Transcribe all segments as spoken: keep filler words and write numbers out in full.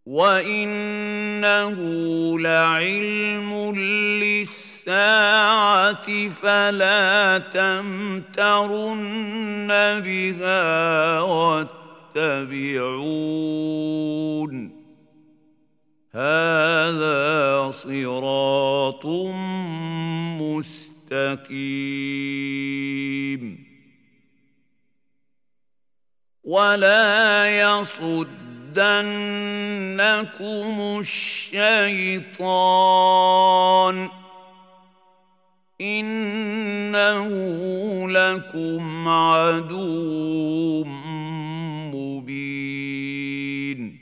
وَإِنَّهُ لَعِلْمٌ لِّلسَّاعَةِ فَلَا تَمْتَرُنَّ بِهَا وَاتَّبِعُونِ هَٰذَا صِرَاطٌ مُّسْتَقِيمٌ وَلَا يَصُدَّنَّكُمُ الشَّيْطَانُ ۖ إِنَّهُ لَكُمْ عَدُوٌّ مُّبِينٌ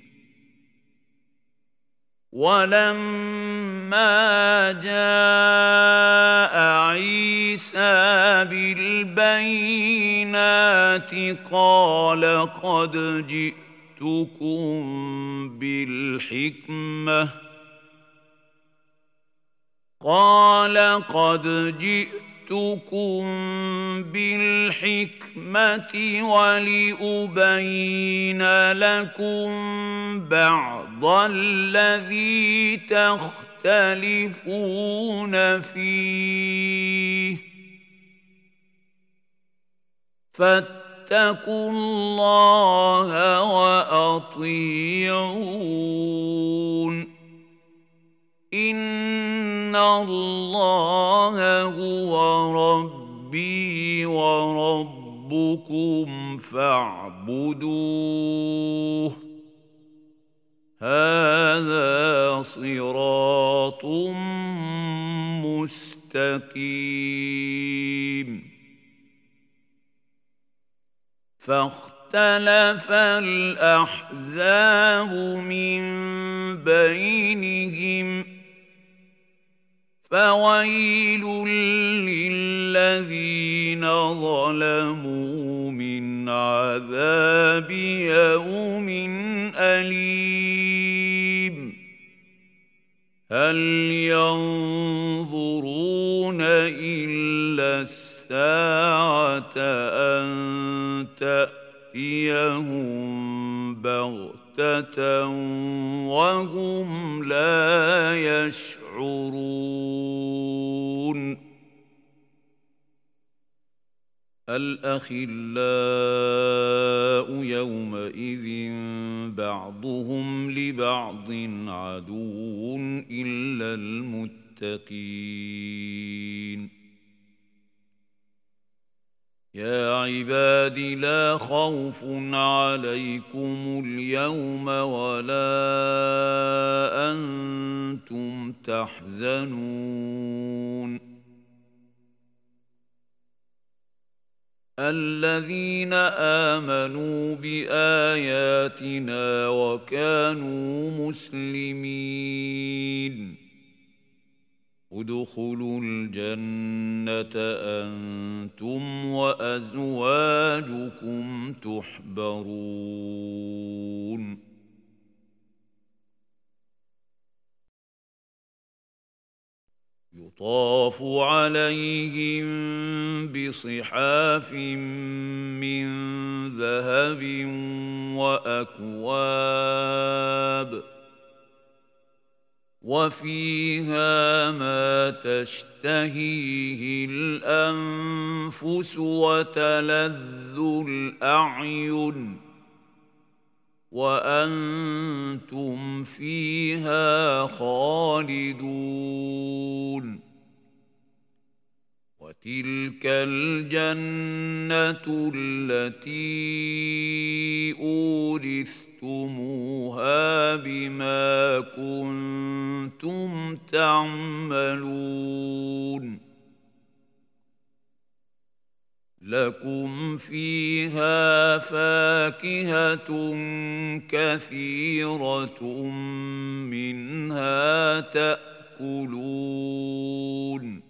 وَلَمَّا جَاءَ عِيسَىٰ بِالْبَيِّنَاتِ قَالَ قَدْ جِئْتُكُم بِالْحِكْمَةِ قَالَ قَدْ جِئْتُكُم بِالْحِكْمَةِ وَلِأُبَيِّنَ لَكُم بَعْضَ الَّذِي تَخْتَلِفُونَ فِيهِ ۖ فَاتَّقُوا اللَّهَ وَأَطِيعُونِ إِنَّ اللَّهَ هُوَ رَبِّي وَرَبُّكُمْ فَاعْبُدُوهُ هَٰذَا صِرَاطٌ مُّسْتَقِيمٌ فَاخْتَلَفَ الْأَحْزَابُ مِن بَيْنِهِمْ ۖ فَوَيْلٌ لِّلَّذِينَ ظَلَمُوا مِنْ عَذَابِ يَوْمٍ أَلِيمٍ هَلْ يَنظُرُونَ إِلَّا السَّاعَةَ أَن تَأْتِيَهُم بَغْتَةً وَهُمْ لَا يَشْعُرُونَ الْأَخِلَّاءُ يَوْمَئِذٍ بَعْضُهُمْ لِبَعْضٍ عَدُوٌّ إِلَّا الْمُتَّقِينَ يَا عِبَادِ لَا خَوْفٌ عَلَيْكُمُ الْيَوْمَ وَلَا أَنتُمْ تَحْزَنُونَ الَّذِينَ آمَنُوا بِآيَاتِنَا وَكَانُوا مُسْلِمِينَ ادْخُلُوا الْجَنَّةَ أَنتُمْ وَأَزْوَاجُكُمْ تُحْبَرُونَ يُطَافُ عَلَيْهِم بِصِحَافٍ مِّن ذَهَبٍ وَأَكْوَابٍ وَفِيهَا مَا تَشْتَهِيهِ الْأَنفُسُ وَتَلَذُّ الْأَعْيُنُ وَأَنتُمْ فِيهَا خَالِدُونَ وَتِلْكَ الْجَنَّةُ الَّتِي أُورِثْتُمُوهَا بِمَا كُنتُمْ تَعْمَلُونَ لَكُمْ فِيهَا فَاكِهَةٌ كَثِيرَةٌ مِنْهَا تَأْكُلُونَ